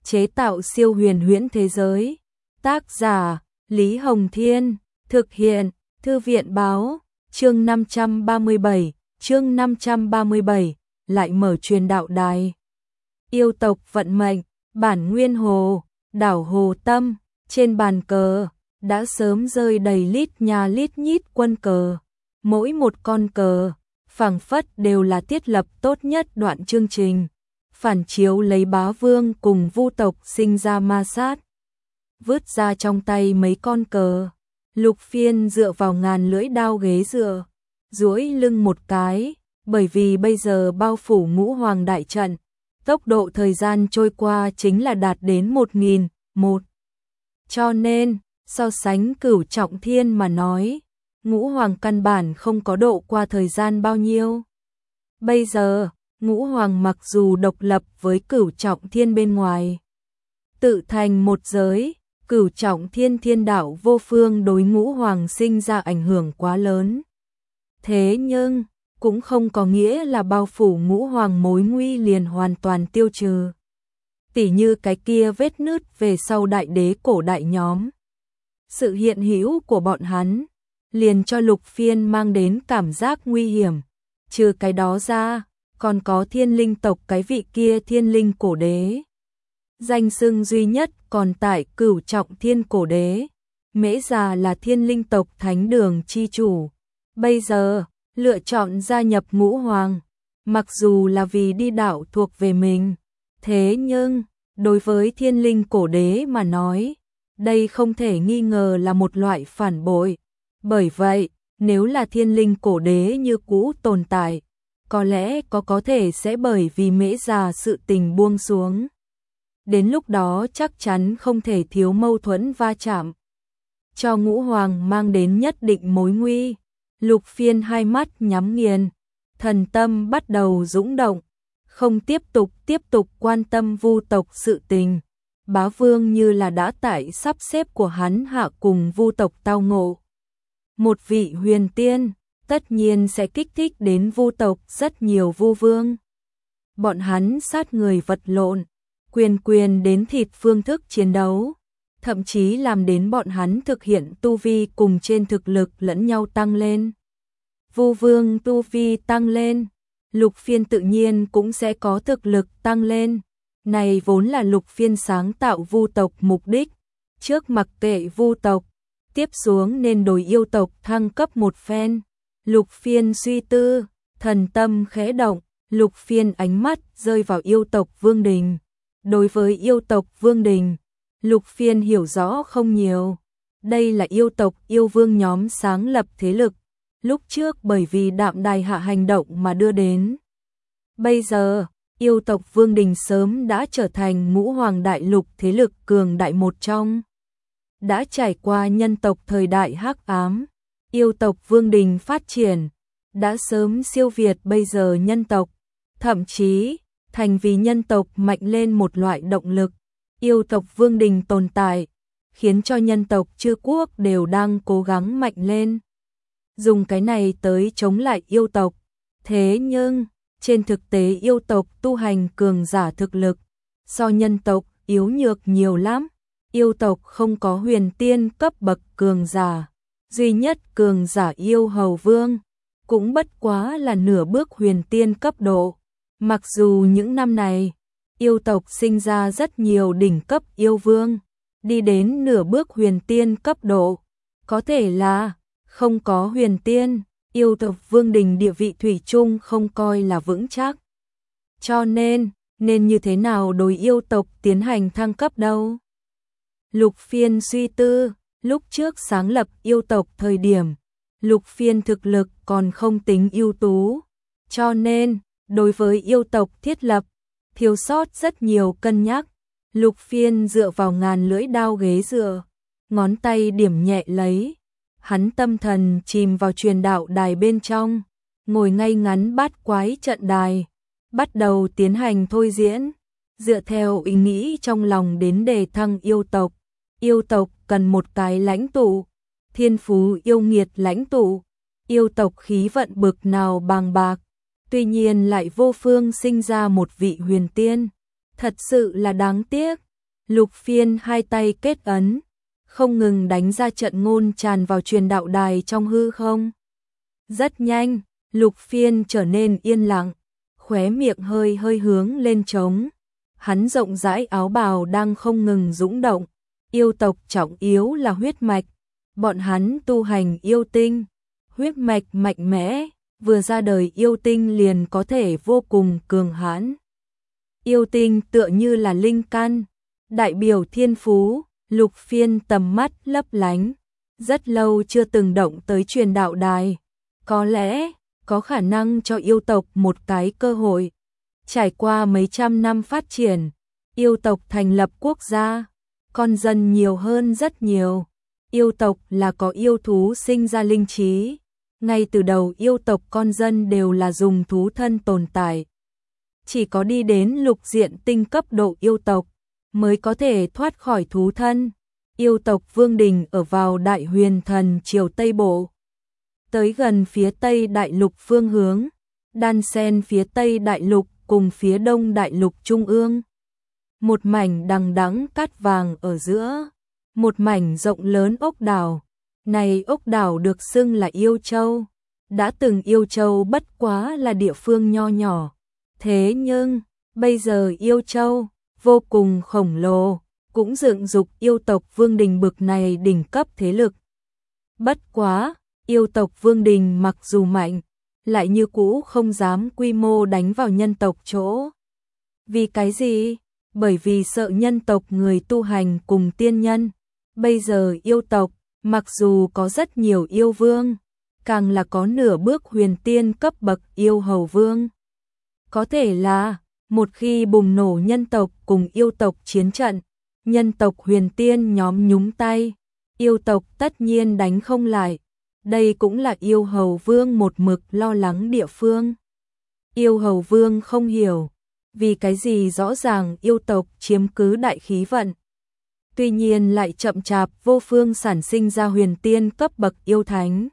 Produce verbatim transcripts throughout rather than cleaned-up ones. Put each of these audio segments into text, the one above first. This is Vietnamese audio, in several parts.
chế tạo siêu huyền huyễn thế giới. Tác giả Lý Hồng Thiên, thực hiện Thư viện Báo. Chương năm trăm ba mươi bảy, chương năm trăm ba mươi bảy, lại mở truyền đạo đài. Yêu tộc vận mệnh, bản nguyên hồ, đảo Hồ Tâm, trên bàn cờ đã sớm rơi đầy lít nhà lít nhít quân cờ. Mỗi một con cờ phảng phất đều là thiết lập tốt nhất đoạn chương trình, phản chiếu lấy bá vương cùng vu tộc sinh ra ma sát. Vứt ra trong tay mấy con cờ, Lục Phiên dựa vào ngàn lưỡi đao ghế dựa, duỗi lưng một cái, bởi vì bây giờ bao phủ ngũ hoàng đại trận, tốc độ thời gian trôi qua chính là đạt đến một nghìn một. Cho nên, so sánh Cửu Trọng Thiên mà nói, ngũ hoàng căn bản không có độ qua thời gian bao nhiêu. Bây giờ, ngũ hoàng mặc dù độc lập với Cửu Trọng Thiên bên ngoài, tự thành một giới, Cửu Trọng Thiên thiên đạo vô phương đối ngũ hoàng sinh ra ảnh hưởng quá lớn. Thế nhưng, cũng không có nghĩa là bao phủ ngũ hoàng mối nguy liền hoàn toàn tiêu trừ. Tỉ như cái kia vết nứt về sau đại đế cổ đại nhóm. Sự hiện hữu của bọn hắn liền cho Lục Phiên mang đến cảm giác nguy hiểm. Trừ cái đó ra, còn có thiên linh tộc cái vị kia thiên linh cổ đế. Danh xưng duy nhất còn tại Cửu Trọng Thiên cổ đế. Mễ Già là thiên linh tộc thánh đường chi chủ. Bây giờ, lựa chọn gia nhập ngũ hoàng. Mặc dù là vì đi đạo thuộc về mình. Thế nhưng, đối với thiên linh cổ đế mà nói, đây không thể nghi ngờ là một loại phản bội. Bởi vậy, nếu là thiên linh cổ đế như cũ tồn tại, có lẽ có có thể sẽ bởi vì Mễ Già sự tình buông xuống. Đến lúc đó chắc chắn không thể thiếu mâu thuẫn va chạm. Cho ngũ hoàng mang đến nhất định mối nguy. Lục Phiên hai mắt nhắm nghiền, thần tâm bắt đầu dũng động, không tiếp tục tiếp tục quan tâm vu tộc sự tình. Bá vương như là đã tại sắp xếp của hắn hạ cùng vu tộc tao ngộ. Một vị huyền tiên, tất nhiên sẽ kích thích đến vu tộc rất nhiều vu vương. Bọn hắn sát người vật lộn, quyền quyền đến thịt phương thức chiến đấu, thậm chí làm đến bọn hắn thực hiện tu vi cùng trên thực lực lẫn nhau tăng lên. Vu vương tu vi tăng lên, Lục Phiên tự nhiên cũng sẽ có thực lực tăng lên. Này vốn là Lục Phiên sáng tạo vu tộc mục đích. Trước mặc kệ vu tộc, tiếp xuống nên đổi yêu tộc thăng cấp một phen. Lục Phiên suy tư, thần tâm khẽ động, Lục Phiên ánh mắt rơi vào yêu tộc Vương Đình. Đối với yêu tộc Vương Đình, Lục Phiên hiểu rõ không nhiều. Đây là yêu tộc yêu vương nhóm sáng lập thế lực, lúc trước bởi vì Đạm Đài hạ hành động mà đưa đến. Bây giờ, yêu tộc Vương Đình sớm đã trở thành ngũ hoàng đại lục thế lực cường đại một trong. Đã trải qua nhân tộc thời đại hắc ám, yêu tộc Vương Đình phát triển, đã sớm siêu việt bây giờ nhân tộc, thậm chí thành vì nhân tộc mạnh lên một loại động lực. Yêu tộc Vương Đình tồn tại, khiến cho nhân tộc chư quốc đều đang cố gắng mạnh lên. Dùng cái này tới chống lại yêu tộc. Thế nhưng, trên thực tế yêu tộc tu hành cường giả thực lực, so nhân tộc yếu nhược nhiều lắm. Yêu tộc không có huyền tiên cấp bậc cường giả, duy nhất cường giả yêu hầu vương, cũng bất quá là nửa bước huyền tiên cấp độ. Mặc dù những năm này, yêu tộc sinh ra rất nhiều đỉnh cấp yêu vương, đi đến nửa bước huyền tiên cấp độ, có thể là không có huyền tiên, yêu tộc Vương Đình địa vị thủy chung không coi là vững chắc. Cho nên, nên như thế nào đối yêu tộc tiến hành thăng cấp đâu? Lục Phiên suy tư, lúc trước sáng lập yêu tộc thời điểm, Lục Phiên thực lực còn không tính ưu tú, cho nên, đối với yêu tộc thiết lập, thiếu sót rất nhiều cân nhắc. Lục Phiên dựa vào ngàn lưỡi đao ghế dựa, ngón tay điểm nhẹ lấy. Hắn tâm thần chìm vào truyền đạo đài bên trong, ngồi ngay ngắn bát quái trận đài, bắt đầu tiến hành thôi diễn, dựa theo ý nghĩ trong lòng đến đề thăng yêu tộc. Yêu tộc cần một cái lãnh tụ, thiên phú yêu nghiệt lãnh tụ, yêu tộc khí vận bực nào bàng bạc, tuy nhiên lại vô phương sinh ra một vị huyền tiên, thật sự là đáng tiếc. Lục Phiên hai tay kết ấn, không ngừng đánh ra trận ngôn tràn vào truyền đạo đài trong hư không. Rất nhanh, Lục Phiên trở nên yên lặng, khóe miệng hơi hơi hướng lên trống. Hắn rộng rãi áo bào đang không ngừng dũng động. Yêu tộc trọng yếu là huyết mạch, bọn hắn tu hành yêu tinh, huyết mạch mạnh mẽ, vừa ra đời yêu tinh liền có thể vô cùng cường hãn. Yêu tinh tựa như là linh căn, đại biểu thiên phú. Lục Phiên tầm mắt lấp lánh, rất lâu chưa từng động tới truyền đạo đài, có lẽ có khả năng cho yêu tộc một cái cơ hội. Trải qua mấy trăm năm phát triển, yêu tộc thành lập quốc gia, con dân nhiều hơn rất nhiều. Yêu tộc là có yêu thú sinh ra linh trí, ngay từ đầu yêu tộc con dân đều là dùng thú thân tồn tại. Chỉ có đi đến lục diện tinh cấp độ yêu tộc mới có thể thoát khỏi thú thân. Yêu tộc Vương Đình ở vào Đại Huyền Thần Triều Tây Bộ, tới gần phía Tây Đại Lục phương hướng, đan xen phía Tây Đại Lục cùng phía Đông Đại Lục Trung ương. Một mảnh đằng đẵng cát vàng ở giữa, một mảnh rộng lớn ốc đảo. Này ốc đảo được xưng là Yêu Châu, đã từng Yêu Châu bất quá là địa phương nho nhỏ. Thế nhưng, bây giờ Yêu Châu vô cùng khổng lồ, cũng dựng dục yêu tộc Vương Đình bực này đỉnh cấp thế lực. Bất quá, yêu tộc Vương Đình mặc dù mạnh, lại như cũ không dám quy mô đánh vào nhân tộc chỗ. Vì cái gì? Bởi vì sợ nhân tộc người tu hành cùng tiên nhân. Bây giờ yêu tộc, mặc dù có rất nhiều yêu vương, càng là có nửa bước huyền tiên cấp bậc yêu hầu vương. Có thể là, một khi bùng nổ nhân tộc cùng yêu tộc chiến trận, nhân tộc huyền tiên nhóm nhúng tay, yêu tộc tất nhiên đánh không lại. Đây cũng là yêu hầu vương một mực lo lắng địa phương. Yêu hầu vương không hiểu, vì cái gì rõ ràng yêu tộc chiếm cứ đại khí vận, tuy nhiên lại chậm chạp vô phương sản sinh ra huyền tiên cấp bậc yêu thánh.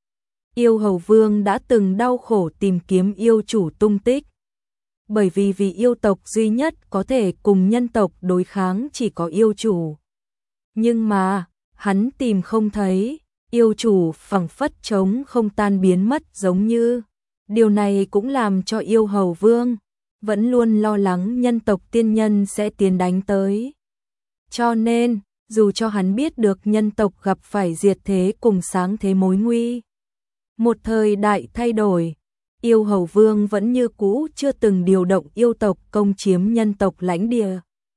Yêu hầu vương đã từng đau khổ tìm kiếm yêu chủ tung tích, bởi vì vì yêu tộc duy nhất có thể cùng nhân tộc đối kháng chỉ có yêu chủ. Nhưng mà, hắn tìm không thấy, yêu chủ phẳng phất trống không tan biến mất giống như. Điều này cũng làm cho yêu hầu vương vẫn luôn lo lắng nhân tộc tiên nhân sẽ tiến đánh tới. Cho nên, dù cho hắn biết được nhân tộc gặp phải diệt thế cùng sáng thế mối nguy, một thời đại thay đổi, yêu hầu vương vẫn như cũ chưa từng điều động yêu tộc công chiếm nhân tộc lãnh địa.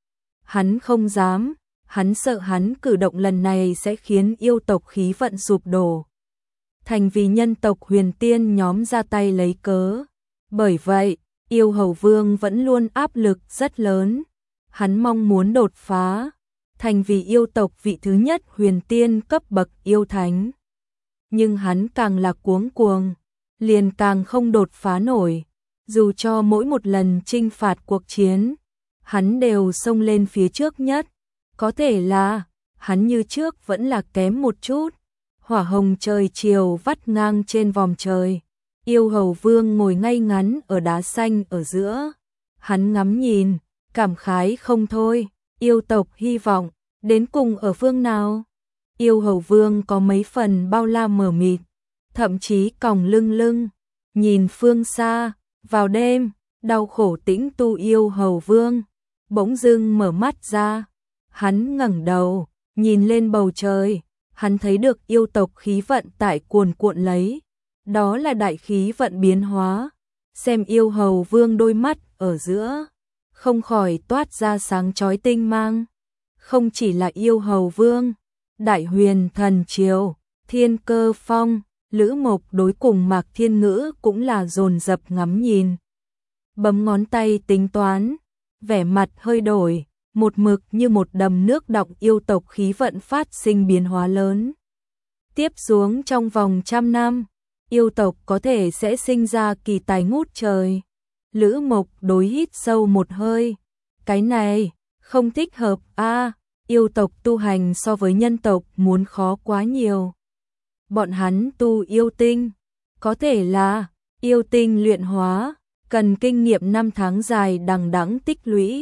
Hắn không dám, hắn sợ hắn cử động lần này sẽ khiến yêu tộc khí vận sụp đổ, thành vì nhân tộc huyền tiên nhóm ra tay lấy cớ. Bởi vậy, yêu hầu vương vẫn luôn áp lực rất lớn, hắn mong muốn đột phá, thành vì yêu tộc vị thứ nhất huyền tiên cấp bậc yêu thánh. Nhưng hắn càng là cuống cuồng, liền càng không đột phá nổi. Dù cho mỗi một lần chinh phạt cuộc chiến, hắn đều xông lên phía trước nhất. Có thể là, hắn như trước vẫn là kém một chút. Hỏa hồng trời chiều vắt ngang trên vòm trời. Yêu hầu vương ngồi ngay ngắn ở đá xanh ở giữa. Hắn ngắm nhìn, cảm khái không thôi. Yêu tộc hy vọng, đến cùng ở phương nào? Yêu hầu vương có mấy phần bao la mờ mịt, thậm chí còng lưng lưng, nhìn phương xa. Vào đêm, đau khổ tĩnh tu yêu hầu vương bỗng dưng mở mắt ra. Hắn ngẩng đầu, nhìn lên bầu trời, hắn thấy được yêu tộc khí vận tại cuồn cuộn lấy. Đó là đại khí vận biến hóa. Xem yêu hầu vương đôi mắt ở giữa, không khỏi toát ra sáng chói tinh mang. Không chỉ là yêu hầu vương, Đại Huyền Thần Triều, Thiên Cơ Phong, Lữ Mộc đối cùng Mạc Thiên Ngữ cũng là dồn dập ngắm nhìn. Bấm ngón tay tính toán, vẻ mặt hơi đổi, một mực như một đầm nước đọng yêu tộc khí vận phát sinh biến hóa lớn. Tiếp xuống trong vòng trăm năm, yêu tộc có thể sẽ sinh ra kỳ tài ngút trời. Lữ Mộc đối hít sâu một hơi. Cái này, không thích hợp a. Yêu tộc tu hành so với nhân tộc muốn khó quá nhiều. Bọn hắn tu yêu tinh, có thể là yêu tinh luyện hóa, cần kinh nghiệm năm tháng dài đằng đẵng tích lũy.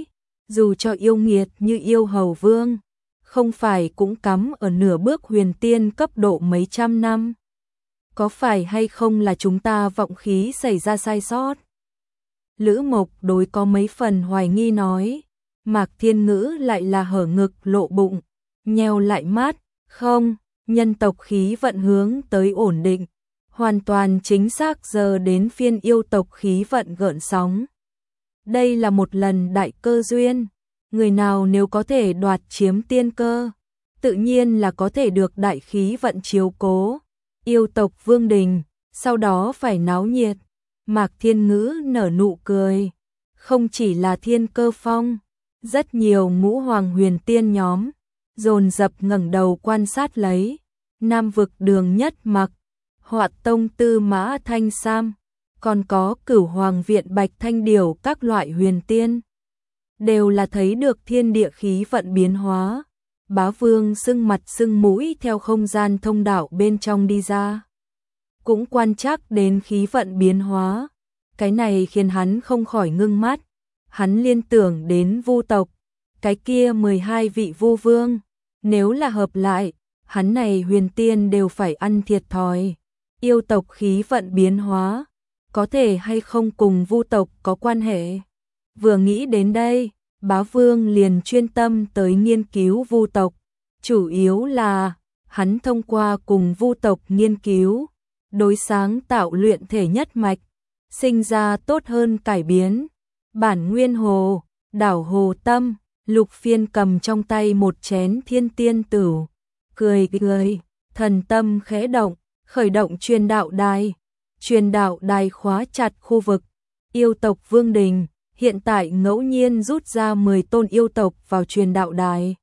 dù cho yêu nghiệt như yêu hầu vương, không phải cũng cắm ở nửa bước huyền tiên cấp độ mấy trăm năm. Có phải hay không là chúng ta vọng khí xảy ra sai sót? Lữ Mộc đối có mấy phần hoài nghi nói, Mạc Thiên Ngữ lại là hở ngực lộ bụng, nheo lại mắt, không, nhân tộc khí vận hướng tới ổn định, hoàn toàn chính xác giờ đến phiên yêu tộc khí vận gợn sóng. Đây là một lần đại cơ duyên, người nào nếu có thể đoạt chiếm tiên cơ, tự nhiên là có thể được đại khí vận chiếu cố. Yêu tộc Vương Đình, sau đó phải náo nhiệt. Mạc Thiên Ngữ nở nụ cười, không chỉ là Thiên Cơ Phong, rất nhiều ngũ hoàng huyền tiên nhóm dồn dập ngẩng đầu quan sát lấy. Nam vực Đường Nhất Mặc, Họa Tông Tư Mã Thanh Sam, còn có Cửu Hoàng viện Bạch Thanh Điều các loại huyền tiên, đều là thấy được thiên địa khí vận biến hóa. Bá Vương sưng mặt sưng mũi theo không gian thông đạo bên trong đi ra, cũng quan trắc đến khí vận biến hóa. Cái này khiến hắn không khỏi ngưng mắt, hắn liên tưởng đến Vu tộc, cái kia mười hai vị Vu Vương, nếu là hợp lại, hắn này huyền tiên đều phải ăn thiệt thòi. Yêu tộc khí vận biến hóa, có thể hay không cùng Vu tộc có quan hệ? Vừa nghĩ đến đây, Bá Vương liền chuyên tâm tới nghiên cứu Vu tộc, chủ yếu là hắn thông qua cùng Vu tộc nghiên cứu, đối sáng tạo luyện thể nhất mạch, sinh ra tốt hơn cải biến. Bản Nguyên Hồ, đảo Hồ Tâm, Lục Phiên cầm trong tay một chén thiên tiên tửu, cười cười, thần tâm khẽ động, khởi động truyền đạo đài. Truyền đạo đài khóa chặt khu vực yêu tộc Vương Đình, hiện tại ngẫu nhiên rút ra mười tôn yêu tộc vào truyền đạo đài.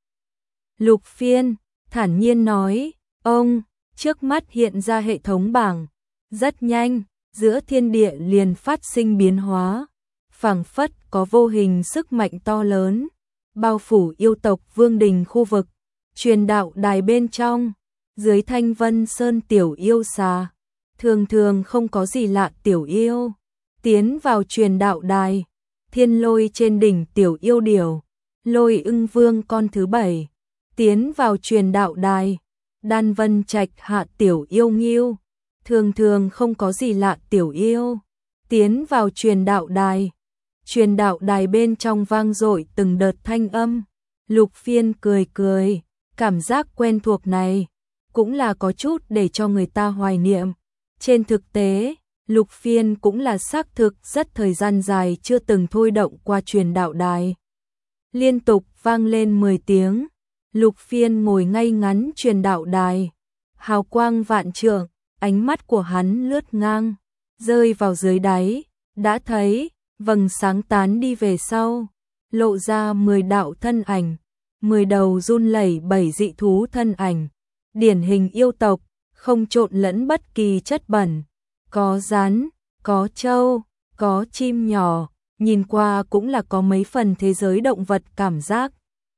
Lục Phiên thản nhiên nói, ông, trước mắt hiện ra hệ thống bảng, rất nhanh, giữa thiên địa liền phát sinh biến hóa, phảng phất có vô hình sức mạnh to lớn, bao phủ yêu tộc Vương Đình khu vực. Truyền đạo đài bên trong, dưới Thanh Vân Sơn tiểu yêu xà, thường thường không có gì lạ tiểu yêu, tiến vào truyền đạo đài. Thiên Lôi trên đỉnh tiểu yêu điểu, Lôi Ưng Vương con thứ bảy, tiến vào truyền đạo đài. Đan Vân Trạch hạ tiểu yêu Nghiêu, thường thường không có gì lạ tiểu yêu, tiến vào truyền đạo đài. Truyền đạo đài bên trong vang dội từng đợt thanh âm. Lục Phiên cười cười, cảm giác quen thuộc này cũng là có chút để cho người ta hoài niệm. Trên thực tế, Lục Phiên cũng là xác thực rất thời gian dài chưa từng thôi động qua truyền đạo đài. Liên tục vang lên mười tiếng, Lục Phiên ngồi ngay ngắn truyền đạo đài, hào quang vạn trượng, ánh mắt của hắn lướt ngang, rơi vào dưới đáy, đã thấy vầng sáng tán đi về sau, lộ ra mười đạo thân ảnh, mười đầu run lẩy bẩy dị thú thân ảnh, điển hình yêu tộc, không trộn lẫn bất kỳ chất bẩn, có rắn, có trâu, có chim nhỏ, nhìn qua cũng là có mấy phần thế giới động vật cảm giác.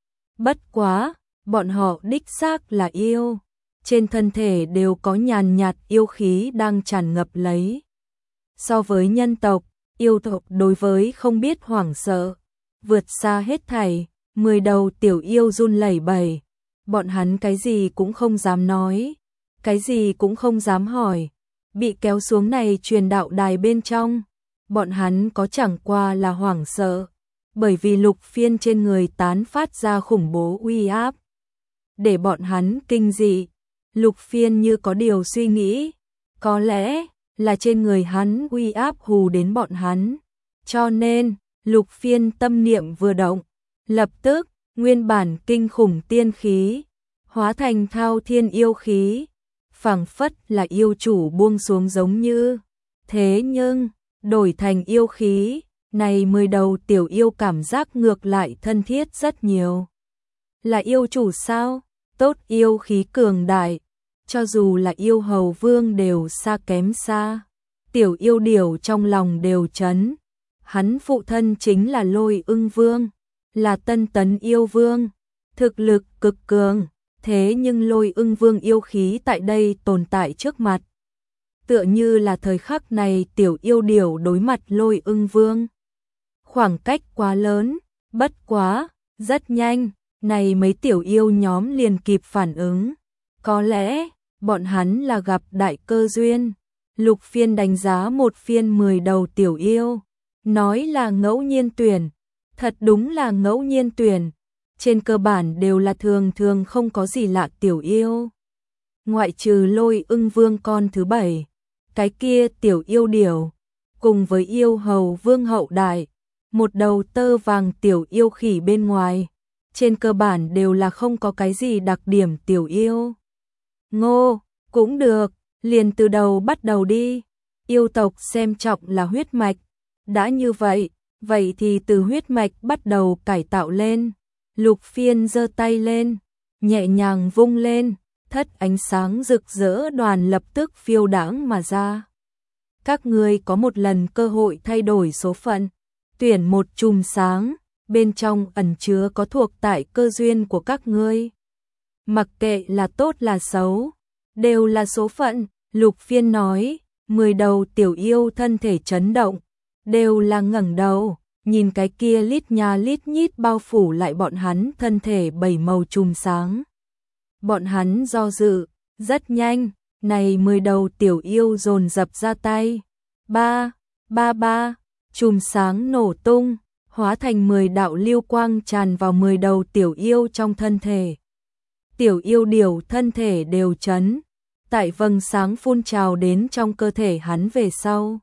Bất quá, bọn họ đích xác là yêu, trên thân thể đều có nhàn nhạt yêu khí đang tràn ngập lấy. So với nhân tộc, yêu tộc đối với không biết hoảng sợ, vượt xa hết thảy. Mười đầu tiểu yêu run lẩy bẩy, bọn hắn cái gì cũng không dám nói, cái gì cũng không dám hỏi, bị kéo xuống này truyền đạo đài bên trong, bọn hắn có chẳng qua là hoảng sợ, bởi vì Lục Phiên trên người tán phát ra khủng bố uy áp, để bọn hắn kinh dị. Lục Phiên như có điều suy nghĩ, có lẽ là trên người hắn uy áp hù đến bọn hắn, cho nên Lục Phiên tâm niệm vừa động, lập tức, nguyên bản kinh khủng tiên khí, hóa thành thao thiên yêu khí, phảng phất là yêu chủ buông xuống giống như. Thế nhưng, đổi thành yêu khí, này mười đầu tiểu yêu cảm giác ngược lại thân thiết rất nhiều. Là yêu chủ sao? Tốt yêu khí cường đại, cho dù là yêu hầu vương đều xa kém xa. Tiểu yêu điểu trong lòng đều chấn, hắn phụ thân chính là Lôi Ưng Vương, là Tân Tấn yêu vương, thực lực cực cường, thế nhưng Lôi Ưng Vương yêu khí tại đây tồn tại trước mặt. Tựa như là thời khắc này tiểu yêu điểu đối mặt Lôi Ưng Vương. Khoảng cách quá lớn, Bất quá, rất nhanh, này mấy tiểu yêu nhóm liền kịp phản ứng. Có lẽ, bọn hắn là gặp đại cơ duyên. Lục Phiên đánh giá một phiên mười đầu tiểu yêu, nói là ngẫu nhiên tuyển, thật đúng là ngẫu nhiên tuyển, trên cơ bản đều là thường thường không có gì lạ tiểu yêu. Ngoại trừ Lôi Ưng Vương con thứ bảy, cái kia tiểu yêu điểu, cùng với yêu hầu vương hậu đại, một đầu tơ vàng tiểu yêu khỉ bên ngoài, trên cơ bản đều là không có cái gì đặc điểm tiểu yêu. Ngô, cũng được, liền từ đầu bắt đầu đi. Yêu tộc xem trọng là huyết mạch, đã như vậy, vậy thì từ huyết mạch bắt đầu cải tạo lên. Lục Phiên giơ tay lên, nhẹ nhàng vung lên, thất ánh sáng rực rỡ đoàn lập tức phiêu đãng mà ra. Các ngươi có một lần cơ hội thay đổi số phận, tuyển một chùm sáng, bên trong ẩn chứa có thuộc tại cơ duyên của các ngươi. Mặc kệ là tốt là xấu, đều là số phận. Lục Phiên nói, mười đầu tiểu yêu thân thể chấn động, đều là ngẩng đầu, nhìn cái kia lít nha lít nhít bao phủ lại bọn hắn thân thể bảy màu chùm sáng. Bọn hắn do dự, rất nhanh, này mười đầu tiểu yêu dồn dập ra tay. Ba, ba ba, chùm sáng nổ tung, hóa thành mười đạo lưu quang tràn vào mười đầu tiểu yêu trong thân thể. Tiểu yêu điểu thân thể đều chấn, tại vầng sáng phun trào đến trong cơ thể hắn về sau.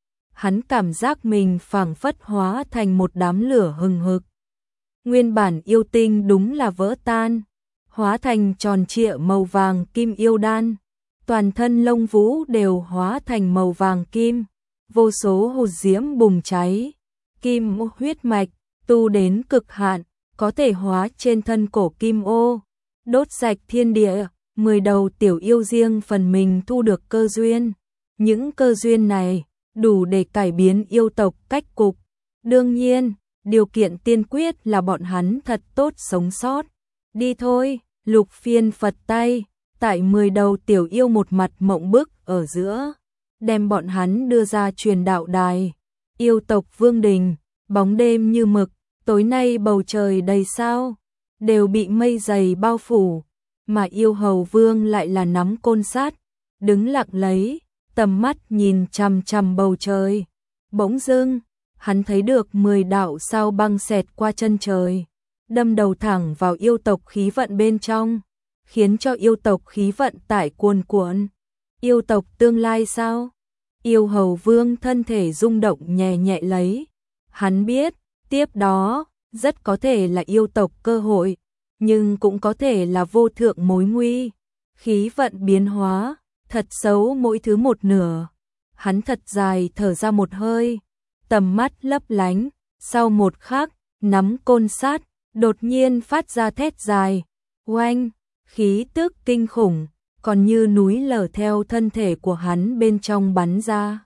Hắn cảm giác mình phảng phất hóa thành một đám lửa hừng hực. Nguyên bản yêu tinh đúng là vỡ tan, hóa thành tròn trịa màu vàng kim yêu đan. Toàn thân lông vũ đều hóa thành màu vàng kim, vô số hột diễm bùng cháy. Kim huyết mạch, tu đến cực hạn, có thể hóa trên thân cổ kim ô, đốt sạch thiên địa. Mười đầu tiểu yêu riêng phần mình thu được cơ duyên. Những cơ duyên này đủ để cải biến yêu tộc cách cục. Đương nhiên, điều kiện tiên quyết là bọn hắn thật tốt sống sót. Đi thôi, Lục Phiên phật tay, tại mười đầu tiểu yêu một mặt mộng bức ở giữa, đem bọn hắn đưa ra truyền đạo đài. Yêu tộc vương đình, bóng đêm như mực, tối nay bầu trời đầy sao, đều bị mây dày bao phủ. Mà yêu hầu vương lại là nắm côn sát, đứng lặng lấy, tầm mắt nhìn chằm chằm bầu trời. Bỗng dưng, hắn thấy được mười đạo sao băng xẹt qua chân trời, đâm đầu thẳng vào yêu tộc khí vận bên trong, khiến cho yêu tộc khí vận tải cuồn cuộn. Yêu tộc tương lai sao? Yêu hầu vương thân thể rung động nhẹ nhẹ lấy. Hắn biết, tiếp đó, rất có thể là yêu tộc cơ hội, nhưng cũng có thể là vô thượng mối nguy. Khí vận biến hóa, thật xấu mỗi thứ một nửa. Hắn thật dài thở ra một hơi, tầm mắt lấp lánh, sau một khắc, nắm côn sát, đột nhiên phát ra thét dài. Oanh, khí tức kinh khủng, còn như núi lở theo thân thể của hắn bên trong bắn ra.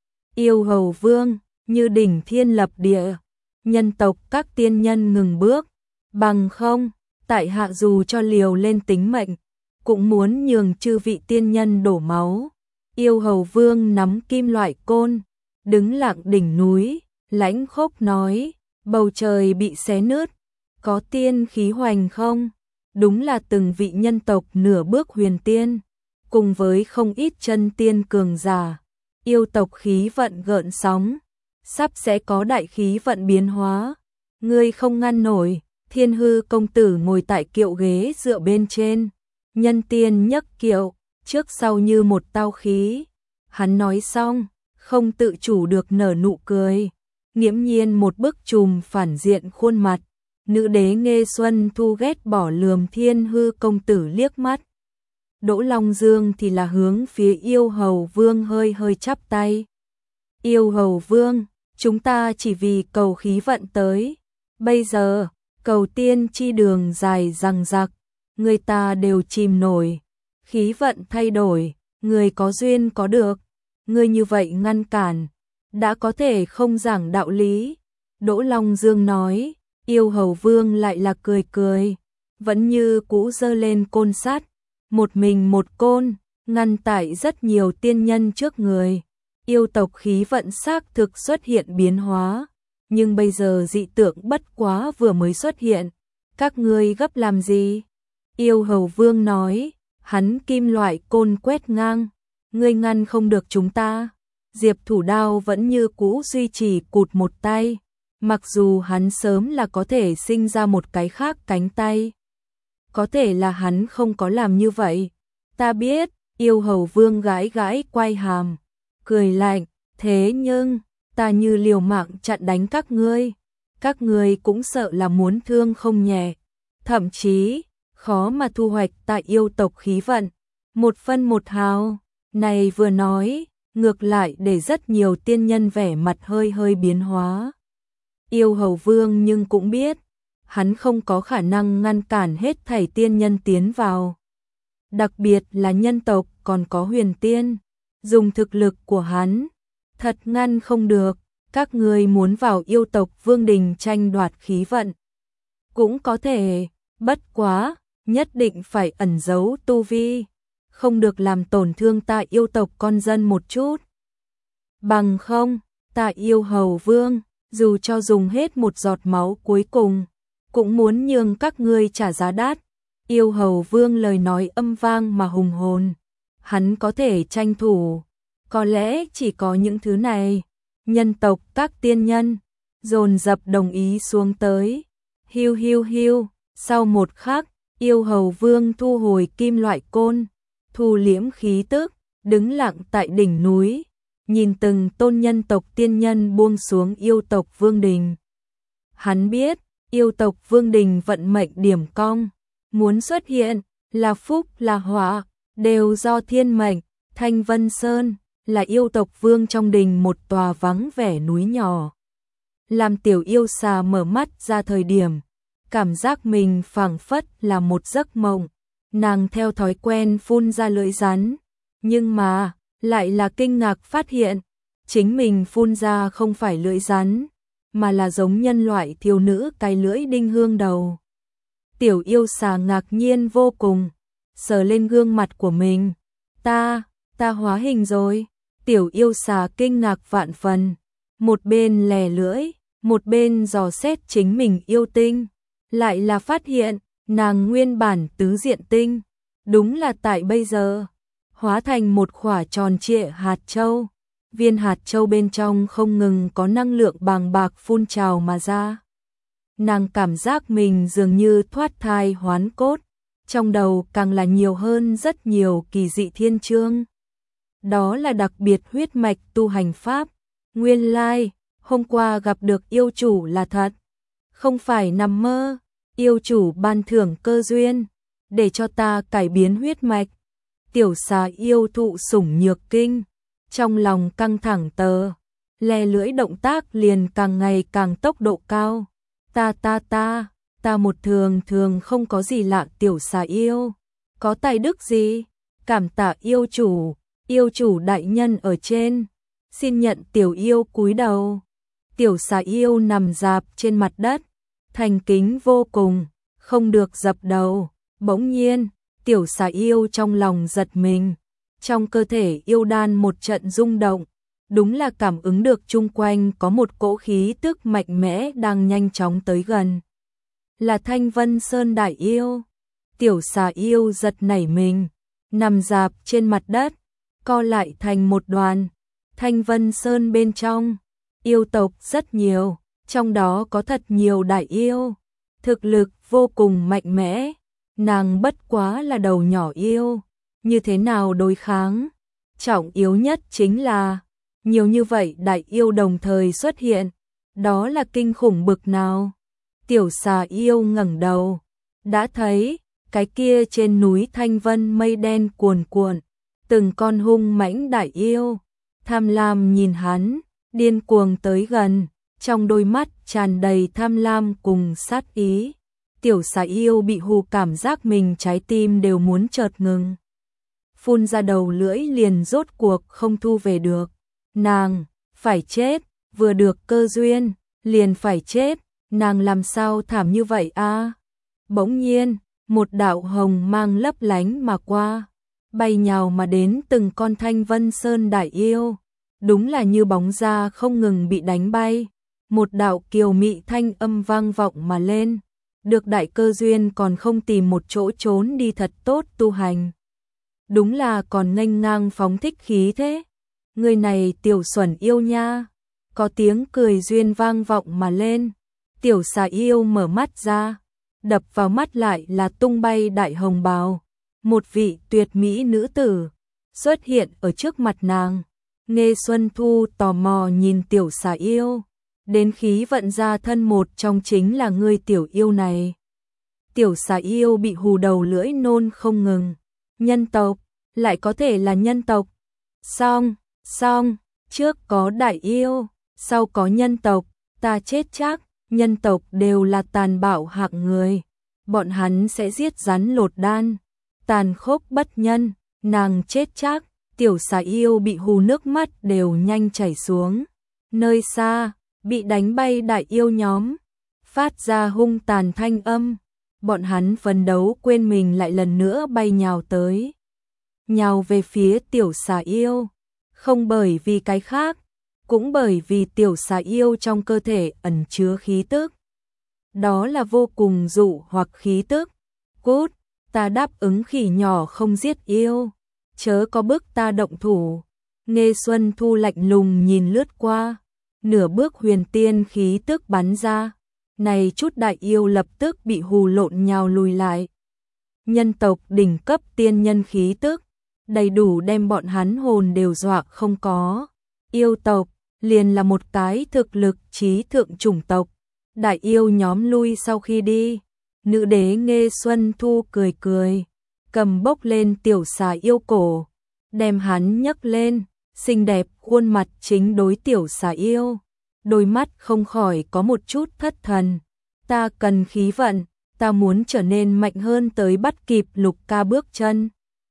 Yêu hầu vương, như đỉnh thiên lập địa, nhân tộc các tiên nhân ngừng bước, bằng không, tại hạ dù cho liều lên tính mệnh, cũng muốn nhường chư vị tiên nhân đổ máu. Yêu hầu vương nắm kim loại côn, đứng lặng đỉnh núi, lãnh khốc nói, bầu trời bị xé nứt, có tiên khí hoành không? Đúng là từng vị nhân tộc nửa bước huyền tiên, cùng với không ít chân tiên cường giả. Yêu tộc khí vận gợn sóng, sắp sẽ có đại khí vận biến hóa. Ngươi không ngăn nổi. Thiên hư công tử ngồi tại kiệu ghế dựa bên trên, nhân tiên nhấc kiệu, trước sau như một tao khí. Hắn nói xong, không tự chủ được nở nụ cười, nghiễm nhiên một bức trùm phản diện khuôn mặt. Nữ đế Nghê Xuân Thu ghét bỏ lườm thiên hư công tử liếc mắt. Đỗ Long Dương thì là hướng phía yêu hầu vương hơi hơi chắp tay. Yêu hầu vương, chúng ta chỉ vì cầu khí vận tới. Bây giờ, cầu tiên chi đường dài răng rạc, người ta đều chìm nổi. Khí vận thay đổi, người có duyên có được. Người như vậy ngăn cản, đã có thể không giảng đạo lý. Đỗ Long Dương nói, yêu hầu vương lại là cười cười, vẫn như cũ giơ lên côn sát, một mình một côn, ngăn tại rất nhiều tiên nhân trước người. Yêu tộc khí vận xác thực xuất hiện biến hóa, nhưng bây giờ dị tượng bất quá vừa mới xuất hiện, các ngươi gấp làm gì? Yêu Hầu Vương nói, hắn kim loại côn quét ngang, ngươi ngăn không được chúng ta. Diệp Thủ Đao vẫn như cũ duy trì cụt một tay, mặc dù hắn sớm là có thể sinh ra một cái khác cánh tay. Có thể là hắn không có làm như vậy. Ta biết, Yêu Hầu Vương gãi gãi quai hàm, cười lạnh, thế nhưng, ta như liều mạng chặn đánh các ngươi, các ngươi cũng sợ là muốn thương không nhẹ, thậm chí, khó mà thu hoạch tại yêu tộc khí vận, một phân một hào. Này vừa nói, ngược lại để rất nhiều tiên nhân vẻ mặt hơi hơi biến hóa. Yêu Hầu Vương nhưng cũng biết, hắn không có khả năng ngăn cản hết thảy tiên nhân tiến vào. Đặc biệt là nhân tộc còn có huyền tiên, dùng thực lực của hắn, thật ngăn không được. Các ngươi muốn vào yêu tộc vương đình tranh đoạt khí vận, cũng có thể, bất quá, nhất định phải ẩn giấu tu vi, không được làm tổn thương ta yêu tộc con dân một chút. Bằng không, ta Yêu Hầu Vương, dù cho dùng hết một giọt máu cuối cùng, cũng muốn nhường các ngươi trả giá đắt. Yêu Hầu Vương lời nói âm vang mà hùng hồn, hắn có thể tranh thủ, có lẽ chỉ có những thứ này. Nhân tộc các tiên nhân dồn dập đồng ý xuống tới. Hiu hiu hiu, sau một khắc, Yêu Hầu Vương thu hồi kim loại côn, thu liễm khí tức, đứng lặng tại đỉnh núi, nhìn từng tôn nhân tộc tiên nhân buông xuống yêu tộc vương đình. Hắn biết, yêu tộc vương đình vận mệnh điểm cong, muốn xuất hiện, là phúc là họa, đều do thiên mệnh. Thanh Vân Sơn là yêu tộc vương trong đình một tòa vắng vẻ núi nhỏ. Làm tiểu yêu xà mở mắt ra thời điểm, cảm giác mình phảng phất là một giấc mộng. Nàng theo thói quen phun ra lưỡi rắn, nhưng mà, lại là kinh ngạc phát hiện, chính mình phun ra không phải lưỡi rắn, mà là giống nhân loại thiếu nữ cái lưỡi đinh hương đầu. Tiểu yêu xà ngạc nhiên vô cùng, sờ lên gương mặt của mình. Ta, ta hóa hình rồi. Tiểu yêu xà kinh ngạc vạn phần, một bên lè lưỡi, một bên dò xét chính mình yêu tinh, lại là phát hiện, nàng nguyên bản tứ diện tinh, đúng là tại bây giờ, hóa thành một quả tròn trịa hạt châu, viên hạt châu bên trong không ngừng có năng lượng bàng bạc phun trào mà ra. Nàng cảm giác mình dường như thoát thai hoán cốt, trong đầu càng là nhiều hơn rất nhiều kỳ dị thiên chương. Đó là đặc biệt huyết mạch tu hành pháp. Nguyên lai, hôm qua gặp được yêu chủ là thật, không phải nằm mơ. Yêu chủ ban thưởng cơ duyên, để cho ta cải biến huyết mạch. Tiểu xà yêu thụ sủng nhược kinh, trong lòng căng thẳng tờ, lè lưỡi động tác liền càng ngày càng tốc độ cao. Ta ta ta, ta một thường thường không có gì lạ tiểu xà yêu, có tài đức gì? Cảm tạ yêu chủ. Yêu chủ đại nhân ở trên, xin nhận tiểu yêu cúi đầu. Tiểu xà yêu nằm rạp trên mặt đất, thành kính vô cùng, không được dập đầu. Bỗng nhiên, tiểu xà yêu trong lòng giật mình, trong cơ thể yêu đan một trận rung động, đúng là cảm ứng được chung quanh có một cỗ khí tức mạnh mẽ đang nhanh chóng tới gần. Là Thanh Vân Sơn đại yêu. Tiểu xà yêu giật nảy mình, nằm rạp trên mặt đất, co lại thành một đoàn. Thanh Vân Sơn bên trong, yêu tộc rất nhiều, trong đó có thật nhiều đại yêu, thực lực vô cùng mạnh mẽ. Nàng bất quá là đầu nhỏ yêu, như thế nào đối kháng? Trọng yếu nhất chính là, nhiều như vậy đại yêu đồng thời xuất hiện, đó là kinh khủng bực nào? Tiểu xà yêu ngẩng đầu, đã thấy, cái kia trên núi Thanh Vân mây đen cuồn cuộn, từng con hung mãnh đại yêu, tham lam nhìn hắn, điên cuồng tới gần, trong đôi mắt tràn đầy tham lam cùng sát ý. Tiểu xà yêu bị hù cảm giác mình trái tim đều muốn chợt ngừng. Phun ra đầu lưỡi liền rốt cuộc không thu về được. Nàng, phải chết, vừa được cơ duyên, liền phải chết, nàng làm sao thảm như vậy a? Bỗng nhiên, một đạo hồng mang lấp lánh mà qua, bay nhào mà đến từng con Thanh Vân Sơn đại yêu, đúng là như bóng ra không ngừng bị đánh bay. một đạo kiều mị thanh âm vang vọng mà lên, được đại cơ duyên còn không tìm một chỗ trốn đi thật tốt tu hành. Đúng là còn nghênh ngang phóng thích khí thế. Người này tiểu xuẩn yêu nha. Có tiếng cười duyên vang vọng mà lên. Tiểu xà yêu mở mắt ra, đập vào mắt lại là tung bay đại hồng bào. Một vị tuyệt mỹ nữ tử xuất hiện ở trước mặt nàng. Nghê Xuân Thu tò mò nhìn tiểu xà yêu, đến khí vận ra thân một trong chính là người tiểu yêu này. Tiểu xà yêu bị hù đầu lưỡi nôn không ngừng. Nhân tộc, lại có thể là nhân tộc. Xong, xong, trước có đại yêu, sau có nhân tộc, ta chết chắc, nhân tộc đều là tàn bạo hạng người. Bọn hắn sẽ giết rắn lột đan, tàn khốc bất nhân, nàng chết chắc. Tiểu xà yêu bị hù nước mắt đều nhanh chảy xuống. Nơi xa, bị đánh bay đại yêu nhóm, phát ra hung tàn thanh âm. Bọn hắn phấn đấu quên mình lại lần nữa bay nhào tới. Nhào về phía tiểu xà yêu, không bởi vì cái khác, cũng bởi vì tiểu xà yêu trong cơ thể ẩn chứa khí tức. Đó là vô cùng dụ hoặc khí tức. Cút, ta đáp ứng khỉ nhỏ không giết yêu, chớ có bức ta động thủ. Nghê Xuân Thu lạnh lùng nhìn lướt qua, nửa bước huyền tiên khí tức bắn ra. Này chút đại yêu lập tức bị hù lộn nhào lùi lại. Nhân tộc đỉnh cấp tiên nhân khí tức, đầy đủ đem bọn hắn hồn đều dọa không có. Yêu tộc, liền là một cái thực lực trí thượng chủng tộc. Đại yêu nhóm lui sau khi đi. Nữ đế Nghê Xuân Thu cười cười, cầm bốc lên tiểu xà yêu cổ, đem hắn nhấc lên, xinh đẹp khuôn mặt chính đối tiểu xà yêu. Đôi mắt không khỏi có một chút thất thần. Ta cần khí vận, ta muốn trở nên mạnh hơn tới bắt kịp Lục ca bước chân.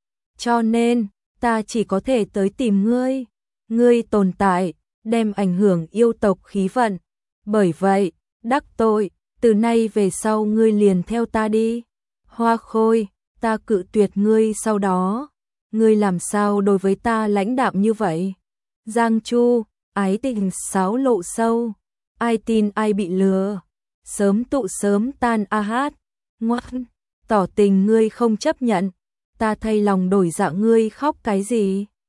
Cho nên, ta chỉ có thể tới tìm ngươi. Ngươi tồn tại, đem ảnh hưởng yêu tộc khí vận. Bởi vậy, đắc tội, từ nay về sau ngươi liền theo ta đi. Hoa Khôi, ta cự tuyệt ngươi sau đó. Ngươi làm sao đối với ta lãnh đạm như vậy? Giang Chu, ái tình sáo lộ sâu, ai tin ai bị lừa, sớm tụ sớm tan a hát. Ngoan, tỏ tình ngươi không chấp nhận, ta thay lòng đổi dạ ngươi khóc cái gì?